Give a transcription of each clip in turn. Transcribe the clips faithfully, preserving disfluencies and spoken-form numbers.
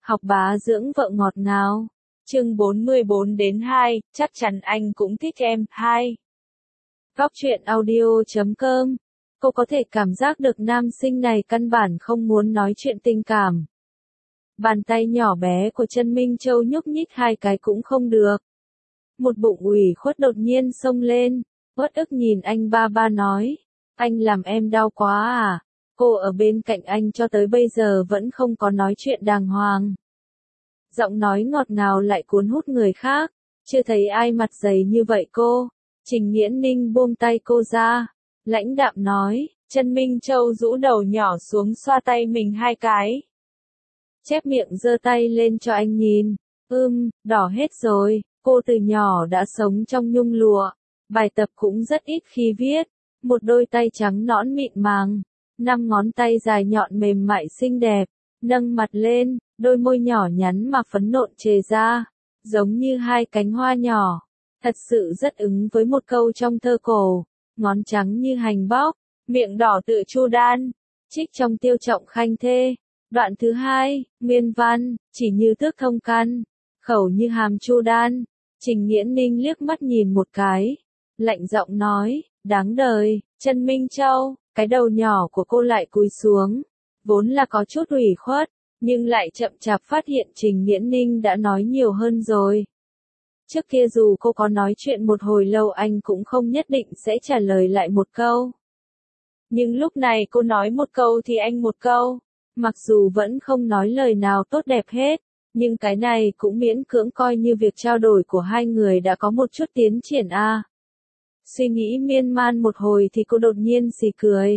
Học bá dưỡng vợ ngọt ngào. Chương bốn mươi bốn đến hai, chắc chắn anh cũng thích em. hai. Góc truyện audio chấm com. Cô có thể cảm giác được nam sinh này căn bản không muốn nói chuyện tình cảm. Bàn tay nhỏ bé của Trần Minh Châu nhúc nhích hai cái cũng không được. Một bụng ủy khuất đột nhiên xông lên, uất ức nhìn anh ba ba nói, anh làm em đau quá à, cô ở bên cạnh anh cho tới bây giờ vẫn không có nói chuyện đàng hoàng. Giọng nói ngọt ngào lại cuốn hút người khác, chưa thấy ai mặt dày như vậy cô. Trình Nghiễn Ninh buông tay cô ra, lãnh đạm nói, Trần Minh Châu rũ đầu nhỏ xuống xoa tay mình hai cái. Chép miệng giơ tay lên cho anh nhìn, ưm, đỏ hết rồi, cô từ nhỏ đã sống trong nhung lụa, bài tập cũng rất ít khi viết, một đôi tay trắng nõn mịn màng, năm ngón tay dài nhọn mềm mại xinh đẹp, nâng mặt lên, đôi môi nhỏ nhắn mà phấn nộn chề ra, giống như hai cánh hoa nhỏ, thật sự rất ứng với một câu trong thơ cổ, ngón trắng như hành bóc, miệng đỏ tự chu đan, trích trong Tiêu Trọng Khanh thê. Đoạn thứ hai, nguyên văn, chỉ như thước thông căn, khẩu như hàm chu đan. Trình Nghiễn Ninh liếc mắt nhìn một cái, lạnh giọng nói, đáng đời, Trần Minh Châu, cái đầu nhỏ của cô lại cúi xuống, vốn là có chút ủy khuất, nhưng lại chậm chạp phát hiện Trình Nghiễn Ninh đã nói nhiều hơn rồi. Trước kia dù cô có nói chuyện một hồi lâu anh cũng không nhất định sẽ trả lời lại một câu. Nhưng lúc này cô nói một câu thì anh một câu. Mặc dù vẫn không nói lời nào tốt đẹp hết, nhưng cái này cũng miễn cưỡng coi như việc trao đổi của hai người đã có một chút tiến triển a. À. Suy nghĩ miên man một hồi thì cô đột nhiên xì cười.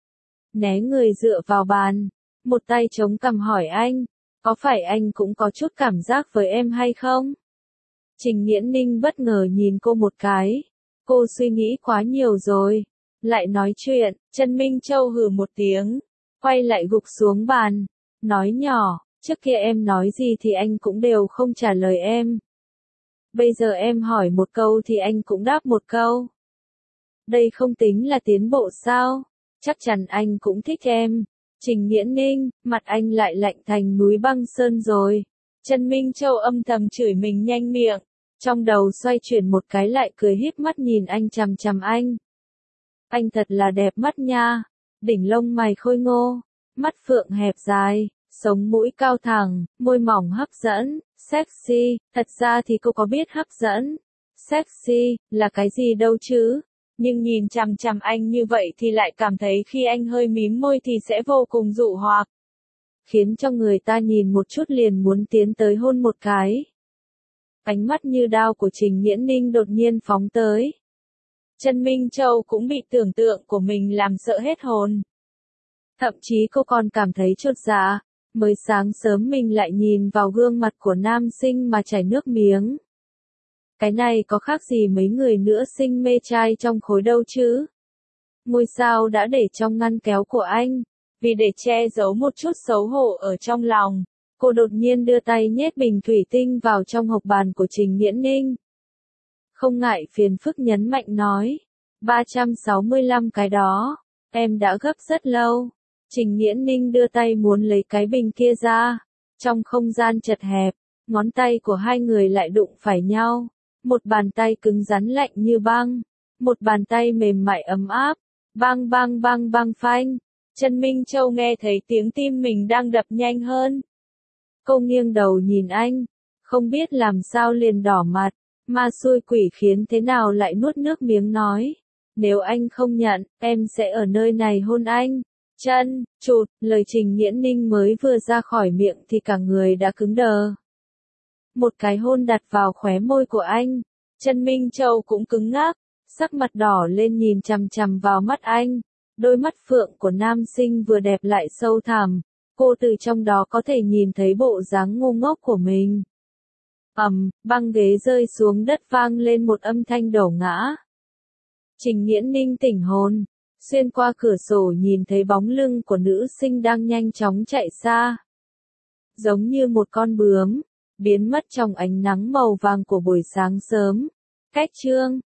Né người dựa vào bàn, một tay chống cằm hỏi anh, có phải anh cũng có chút cảm giác với em hay không? Trình Nghiễn Ninh bất ngờ nhìn cô một cái, cô suy nghĩ quá nhiều rồi, lại nói chuyện. Trần Minh Châu hừ một tiếng, quay lại gục xuống bàn, nói nhỏ, trước kia em nói gì thì anh cũng đều không trả lời em. Bây giờ em hỏi một câu thì anh cũng đáp một câu. Đây không tính là tiến bộ sao? Chắc chắn anh cũng thích em. Trình Nghiễn Ninh, mặt anh lại lạnh thành núi băng sơn rồi. Trần Minh Châu âm thầm chửi mình nhanh miệng, trong đầu xoay chuyển một cái lại cười híp mắt nhìn anh chằm chằm anh. Anh thật là đẹp mắt nha. Đỉnh lông mày khôi ngô, mắt phượng hẹp dài, sống mũi cao thẳng, môi mỏng hấp dẫn, sexy, thật ra thì cô có biết hấp dẫn, sexy, là cái gì đâu chứ, nhưng nhìn chằm chằm anh như vậy thì lại cảm thấy khi anh hơi mím môi thì sẽ vô cùng dụ hoặc, khiến cho người ta nhìn một chút liền muốn tiến tới hôn một cái. Ánh mắt như đao của Trình Nghiễn Ninh đột nhiên phóng tới. Trần Minh Châu cũng bị tưởng tượng của mình làm sợ hết hồn. Thậm chí cô còn cảm thấy chột dạ, mới sáng sớm mình lại nhìn vào gương mặt của nam sinh mà chảy nước miếng. Cái này có khác gì mấy người nữa sinh mê trai trong khối đâu chứ? Ngôi sao đã để trong ngăn kéo của anh, vì để che giấu một chút xấu hổ ở trong lòng, cô đột nhiên đưa tay nhét bình thủy tinh vào trong hộc bàn của Trình Nghiễn Ninh. Không ngại phiền phức nhấn mạnh nói, ba trăm sáu mươi lăm cái đó, em đã gấp rất lâu. Trình Nghiễn Ninh đưa tay muốn lấy cái bình kia ra, trong không gian chật hẹp, ngón tay của hai người lại đụng phải nhau, một bàn tay cứng rắn lạnh như băng, một bàn tay mềm mại ấm áp, bang bang bang bang phanh. Trần Minh Châu nghe thấy tiếng tim mình đang đập nhanh hơn. Cô nghiêng đầu nhìn anh, không biết làm sao liền đỏ mặt. Ma xui quỷ khiến thế nào lại nuốt nước miếng nói, nếu anh không nhận, em sẽ ở nơi này hôn anh. Chân, chụt, lời Trình Nghiễn Ninh mới vừa ra khỏi miệng thì cả người đã cứng đờ. Một cái hôn đặt vào khóe môi của anh, Trần Minh Châu cũng cứng ngắc, sắc mặt đỏ lên nhìn chằm chằm vào mắt anh, đôi mắt phượng của nam sinh vừa đẹp lại sâu thẳm, cô từ trong đó có thể nhìn thấy bộ dáng ngu ngốc của mình. Ầm, băng ghế rơi xuống đất vang lên một âm thanh đổ ngã. Trình Nghiễn Ninh tỉnh hồn, xuyên qua cửa sổ nhìn thấy bóng lưng của nữ sinh đang nhanh chóng chạy xa. Giống như một con bướm, biến mất trong ánh nắng màu vàng của buổi sáng sớm. Cách chương